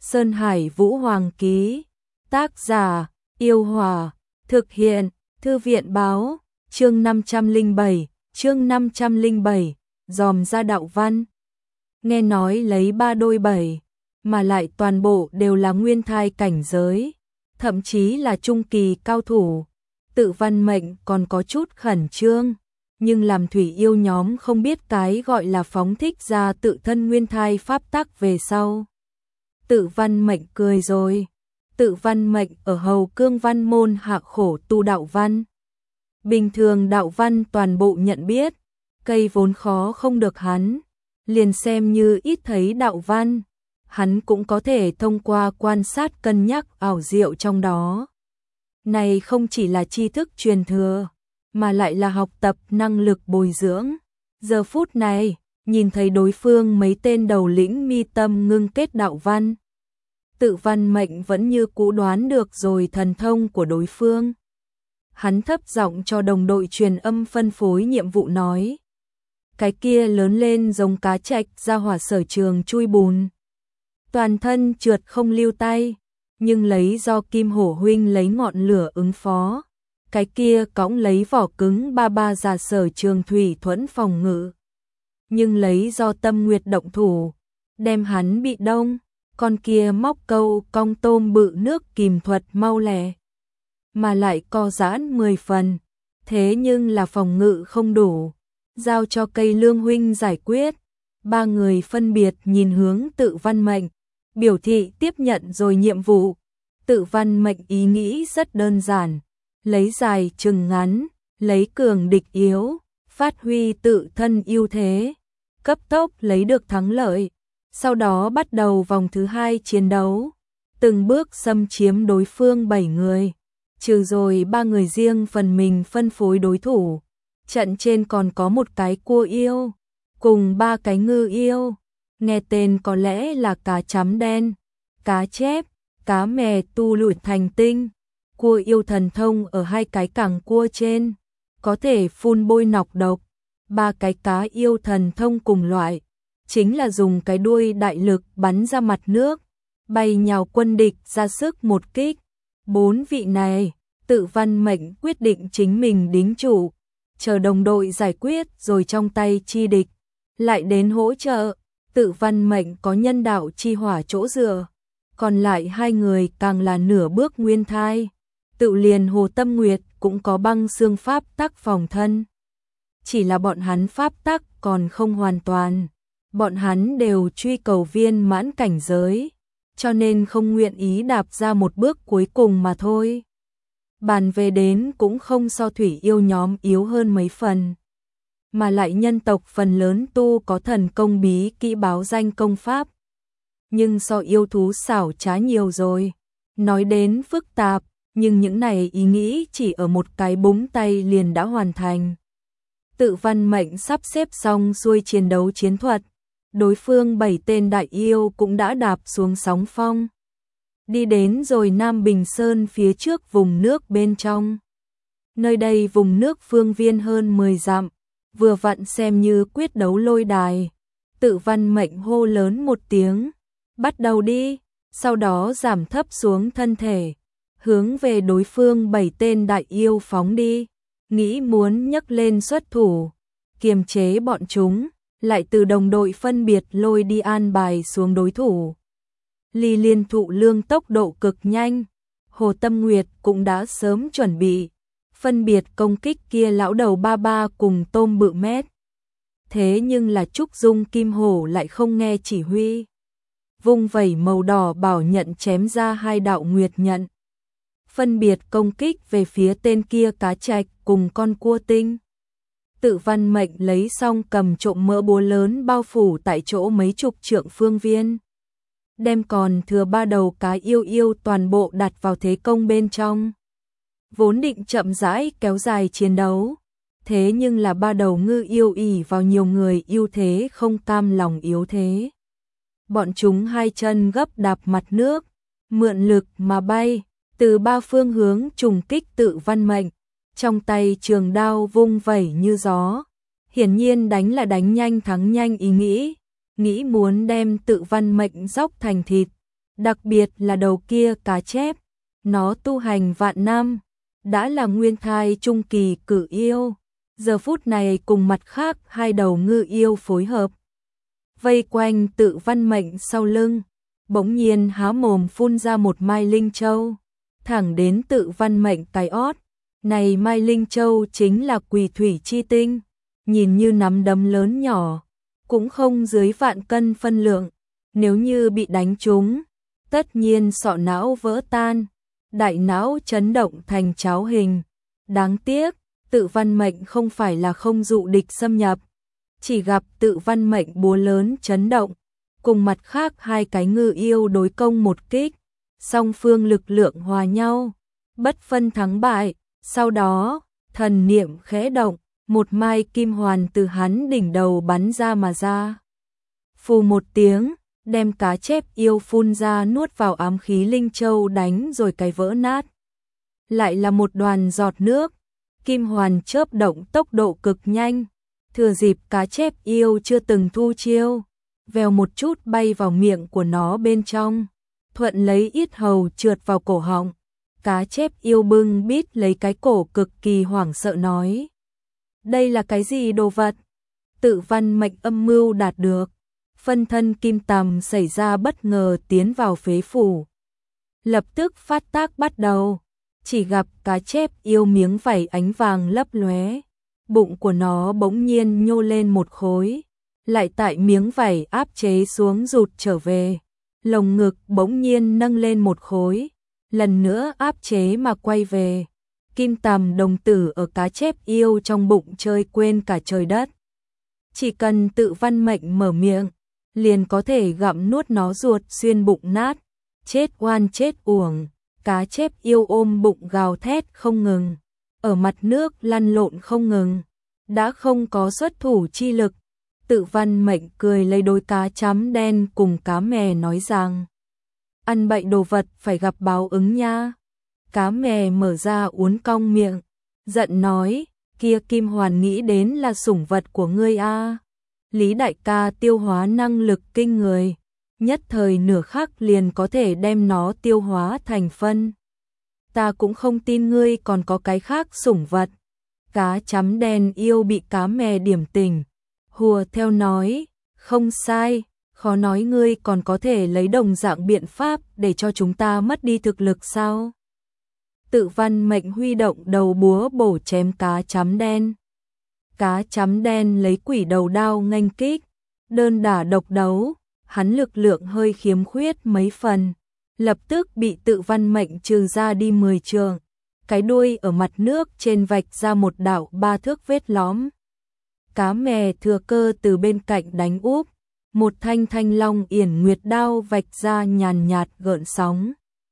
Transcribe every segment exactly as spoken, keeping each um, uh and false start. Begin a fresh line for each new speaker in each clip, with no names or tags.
Sơn Hải Vũ Hoàng ký. Tác giả, Yêu Hòa. Thực hiện, Thư viện báo. Chương năm trăm lẻ bảy, chương năm trăm lẻ bảy, dòm ra đạo văn. Nghe nói lấy ba đôi bảy, mà lại toàn bộ đều là nguyên thai cảnh giới, thậm chí là trung kỳ cao thủ. Tự Văn Mệnh còn có chút khẩn trương, nhưng làm thủy yêu nhóm không biết cái gọi là phóng thích ra tự thân nguyên thai pháp tắc về sau. Tự Văn Mệnh cười rồi. Tự Văn Mệnh ở Hầu Cương Văn môn hạ khổ tu đạo văn. Bình thường đạo văn toàn bộ nhận biết, cây vốn khó không được hắn, liền xem như ít thấy đạo văn, hắn cũng có thể thông qua quan sát cân nhắc ảo diệu trong đó. Này không chỉ là tri thức truyền thừa, mà lại là học tập năng lực bồi dưỡng. Giờ phút này, nhìn thấy đối phương mấy tên đầu lĩnh mi tâm ngưng kết đạo văn. Tự Văn Mệnh vẫn như cũ đoán được rồi thần thông của đối phương. Hắn thấp giọng cho đồng đội truyền âm phân phối nhiệm vụ nói. Cái kia lớn lên giống cá trạch ra hỏa sở trường chui bùn. Toàn thân trượt không lưu tay, nhưng lấy do Kim Hổ huynh lấy ngọn lửa ứng phó. Cái kia cõng lấy vỏ cứng ba ba giả sở trường thủy thuẫn phòng ngự. Nhưng lấy do Tâm Nguyệt động thủ, đem hắn bị đông. Con kia móc câu cong tôm bự nước kìm thuật mau lẹ, mà lại co giãn mười phần, thế nhưng là phòng ngự không đủ, giao cho cây lương huynh giải quyết. Ba người phân biệt nhìn hướng Tự Văn Mệnh, biểu thị tiếp nhận rồi nhiệm vụ. Tự Văn Mệnh ý nghĩ rất đơn giản, lấy dài chừng ngắn, lấy cường địch yếu, phát huy tự thân ưu thế, cấp tốc lấy được thắng lợi. Sau đó bắt đầu vòng thứ hai chiến đấu, từng bước xâm chiếm đối phương bảy người, trừ rồi ba người riêng phần mình phân phối đối thủ. Trận trên còn có một cái cua yêu, cùng ba cái ngư yêu, nghe tên có lẽ là cá chấm đen, cá chép, cá mè tu luyện thành tinh. Cua yêu thần thông ở hai cái cẳng cua trên, có thể phun bôi nọc độc. Ba cái cá yêu thần thông cùng loại, chính là dùng cái đuôi đại lực bắn ra mặt nước, bay nhào quân địch ra sức một kích. Bốn vị này, Tự Văn Mệnh quyết định chính mình đính chủ, chờ đồng đội giải quyết rồi trong tay chi địch, lại đến hỗ trợ. Tự Văn Mệnh có nhân đạo chi hỏa chỗ dựa, còn lại hai người càng là nửa bước nguyên thai. Tự liền Hồ Tâm Nguyệt cũng có băng xương pháp tắc phòng thân, chỉ là bọn hắn pháp tắc còn không hoàn toàn. Bọn hắn đều truy cầu viên mãn cảnh giới, cho nên không nguyện ý đạp ra một bước cuối cùng mà thôi. Bàn về đến cũng không so thủy yêu nhóm yếu hơn mấy phần, mà lại nhân tộc phần lớn tu có thần công bí kỹ báo danh công pháp, nhưng so yêu thú xảo trá nhiều rồi. Nói đến phức tạp, nhưng những này ý nghĩ chỉ ở một cái búng tay liền đã hoàn thành. Tự Văn Mệnh sắp xếp xong xuôi chiến đấu chiến thuật, đối phương bảy tên đại yêu cũng đã đạp xuống sóng phong, đi đến rồi Nam Bình Sơn phía trước vùng nước bên trong. Nơi đây vùng nước phương viên hơn mười dặm, vừa vặn xem như quyết đấu lôi đài. Tự Văn Mệnh hô lớn một tiếng, bắt đầu đi, sau đó giảm thấp xuống thân thể, hướng về đối phương bảy tên đại yêu phóng đi, nghĩ muốn nhấc lên xuất thủ, kiềm chế bọn chúng, lại từ đồng đội phân biệt lôi đi an bài xuống đối thủ. Ly Liên Thụ Lương tốc độ cực nhanh, Hồ Tâm Nguyệt cũng đã sớm chuẩn bị, phân biệt công kích kia lão đầu ba ba cùng tôm bự mét. Thế nhưng là Trúc Dung Kim Hổ lại không nghe chỉ huy, vung vẩy màu đỏ bảo nhận chém ra hai đạo nguyệt nhận, phân biệt công kích về phía tên kia cá trạch cùng con cua tinh. Tự Văn Mệnh lấy xong cầm trộm mỡ búa lớn bao phủ tại chỗ mấy chục trượng phương viên, đem còn thừa ba đầu cá yêu yêu toàn bộ đặt vào thế công bên trong. Vốn định chậm rãi kéo dài chiến đấu, thế nhưng là ba đầu ngư yêu ỉ vào nhiều người ưu thế không cam lòng yếu thế. Bọn chúng hai chân gấp đạp mặt nước, mượn lực mà bay, từ ba phương hướng trùng kích Tự Văn Mệnh. Trong tay trường đao vung vẩy như gió, hiển nhiên đánh là đánh nhanh thắng nhanh ý nghĩ, nghĩ muốn đem Tự Văn Mệnh dốc thành thịt. Đặc biệt là đầu kia cá chép, nó tu hành vạn năm, đã là nguyên thai trung kỳ cử yêu, giờ phút này cùng mặt khác hai đầu ngư yêu phối hợp, vây quanh Tự Văn Mệnh sau lưng, bỗng nhiên há mồm phun ra một mai linh châu, thẳng đến Tự Văn Mệnh cái ót. Này mai linh châu chính là Quỷ Thủy chi tinh, nhìn như nắm đấm lớn nhỏ, cũng không dưới vạn cân phân lượng, nếu như bị đánh trúng, tất nhiên sọ não vỡ tan, đại não chấn động thành cháo hình. Đáng tiếc, Tự Văn Mệnh không phải là không dụ địch xâm nhập, chỉ gặp Tự Văn Mệnh búa lớn chấn động, cùng mặt khác hai cái ngư yêu đối công một kích, song phương lực lượng hòa nhau, bất phân thắng bại. Sau đó, thần niệm khẽ động, một mai kim hoàn từ hắn đỉnh đầu bắn ra mà ra. Phù một tiếng, đem cá chép yêu phun ra nuốt vào ám khí linh châu đánh rồi cái vỡ nát. Lại là một đoàn giọt nước, kim hoàn chớp động tốc độ cực nhanh, thừa dịp cá chép yêu chưa từng thu chiêu, vèo một chút bay vào miệng của nó bên trong, thuận lấy yết hầu trượt vào cổ họng. Cá chép yêu bưng bít lấy cái cổ cực kỳ hoảng sợ nói: đây là cái gì đồ vật? Tự Văn Mệnh âm mưu đạt được, phân thân kim tằm xảy ra bất ngờ tiến vào phế phủ, lập tức phát tác bắt đầu. Chỉ gặp cá chép yêu miếng vảy ánh vàng lấp lóe, bụng của nó bỗng nhiên nhô lên một khối, lại tại miếng vảy áp chế xuống rụt trở về, lồng ngực bỗng nhiên nâng lên một khối, lần nữa áp chế mà quay về. Kim tằm đồng tử ở cá chép yêu trong bụng chơi quên cả trời đất. Chỉ cần Tự Văn Mệnh mở miệng, liền có thể gặm nuốt nó ruột xuyên bụng nát. Chết oan chết uổng, cá chép yêu ôm bụng gào thét không ngừng, ở mặt nước lăn lộn không ngừng, đã không có xuất thủ chi lực. Tự Văn Mệnh cười lấy đôi cá chấm đen cùng cá mè nói rằng: ăn bậy đồ vật phải gặp báo ứng nha. Cá mè mở ra uốn cong miệng, giận nói: kia kim hoàn nghĩ đến là sủng vật của ngươi a. À. Lý đại ca tiêu hóa năng lực kinh người, nhất thời nửa khắc liền có thể đem nó tiêu hóa thành phân. Ta cũng không tin ngươi còn có cái khác sủng vật. Cá chấm đen yêu bị cá mè điểm tỉnh, hùa theo nói: không sai, khó nói ngươi còn có thể lấy đồng dạng biện pháp để cho chúng ta mất đi thực lực sao? Tự Văn Mệnh huy động đầu búa bổ chém cá chấm đen. Cá chấm đen lấy quỷ đầu đao nghênh kích, đơn đả độc đấu, hắn lực lượng hơi khiếm khuyết mấy phần, lập tức bị Tự Văn Mệnh trừ ra đi mười trượng, cái đuôi ở mặt nước trên vạch ra một đạo ba thước vết lõm. Cá mè thừa cơ từ bên cạnh đánh úp, một thanh thanh long yển nguyệt đao vạch ra nhàn nhạt gợn sóng,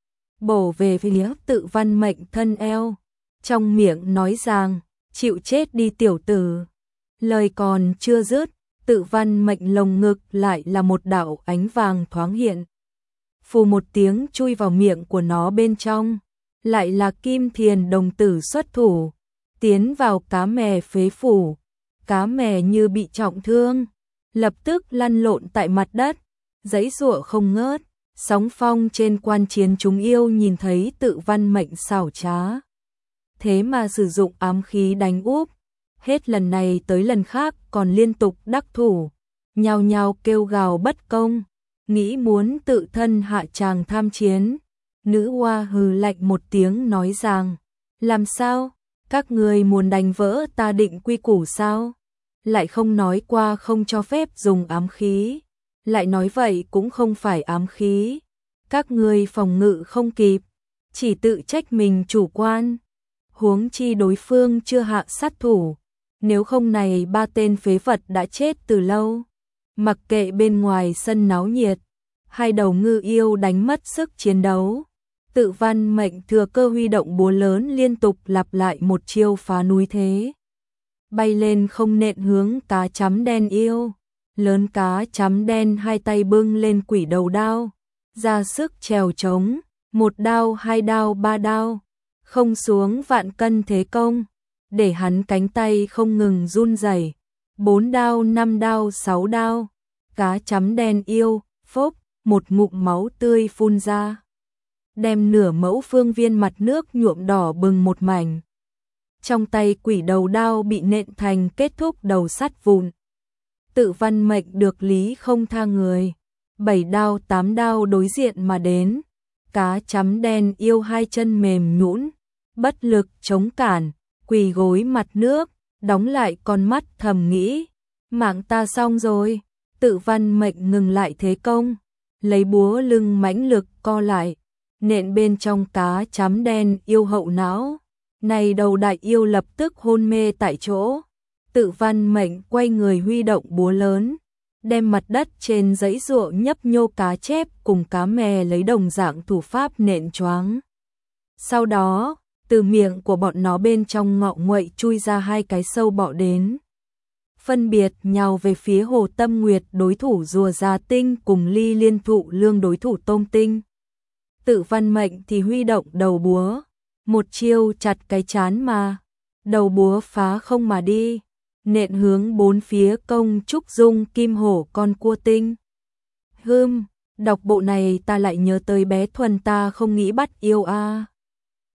bổ về phía Tự Văn Mệnh thân eo, trong miệng nói rằng: chịu chết đi tiểu tử. Lời còn chưa dứt, Tự Văn Mệnh lồng ngực lại là một đạo ánh vàng thoáng hiện, phù một tiếng chui vào miệng của nó bên trong, lại là Kim Thiền đồng tử xuất thủ, tiến vào cá mè phế phủ. Cá mè như bị trọng thương, lập tức lăn lộn tại mặt đất, giãy giụa không ngớt. Sóng phong trên quan chiến chúng yêu nhìn thấy Tự Văn Mệnh xảo trá, thế mà sử dụng ám khí đánh úp, hết lần này tới lần khác còn liên tục đắc thủ, nhao nhao kêu gào bất công, nghĩ muốn tự thân hạ tràng tham chiến. Nữ hoa hừ lạnh một tiếng nói rằng: làm sao? Các người muốn đánh vỡ ta định quy củ sao? Lại không nói qua không cho phép dùng ám khí, lại nói vậy cũng không phải ám khí. Các người phòng ngự không kịp, chỉ tự trách mình chủ quan. Huống chi đối phương chưa hạ sát thủ, nếu không này ba tên phế vật đã chết từ lâu. Mặc kệ bên ngoài sân náo nhiệt, hai đầu ngư yêu đánh mất sức chiến đấu. Tự Văn Mệnh thừa cơ huy động búa lớn liên tục lặp lại một chiêu phá núi thế. Bay lên không nện hướng cá chấm đen yêu. Lớn cá chấm đen hai tay bưng lên quỷ đầu đao, ra sức trèo trống, một đao hai đao ba đao, không xuống vạn cân thế công, để hắn cánh tay không ngừng run rẩy. Bốn đao năm đao sáu đao, cá chấm đen yêu, phốc, một ngụm máu tươi phun ra, đem nửa mẫu phương viên mặt nước nhuộm đỏ bừng một mảnh. Trong tay quỷ đầu đao bị nện thành kết thúc đầu sắt vụn. Tự Văn Mệnh được lý không tha người, bảy đao tám đao đối diện mà đến. Cá chấm đen yêu hai chân mềm nhũn, bất lực chống cản, quỳ gối mặt nước, đóng lại con mắt thầm nghĩ, mạng ta xong rồi. Tự Văn Mệnh ngừng lại thế công, lấy búa lưng mãnh lực co lại, nện bên trong cá chấm đen yêu hậu não. Này đầu đại yêu lập tức hôn mê tại chỗ. Tự Văn Mệnh quay người huy động búa lớn, đem mặt đất trên dãy ruộng nhấp nhô cá chép cùng cá mè lấy đồng dạng thủ pháp nện choáng. Sau đó, từ miệng của bọn nó bên trong ngọ nguậy chui ra hai cái sâu bọ đến, phân biệt nhào về phía Hồ Tâm Nguyệt đối thủ rùa Gia Tinh cùng Ly Liên Thụ Lương đối thủ Tôm Tinh. Tự Văn Mệnh thì huy động đầu búa, một chiêu chặt cái chán mà, đầu búa phá không mà đi, nện hướng bốn phía công trúc dung kim hổ con cua tinh. Hưm, đọc bộ này ta lại nhớ tới bé Thuần ta không nghĩ bắt yêu a. À.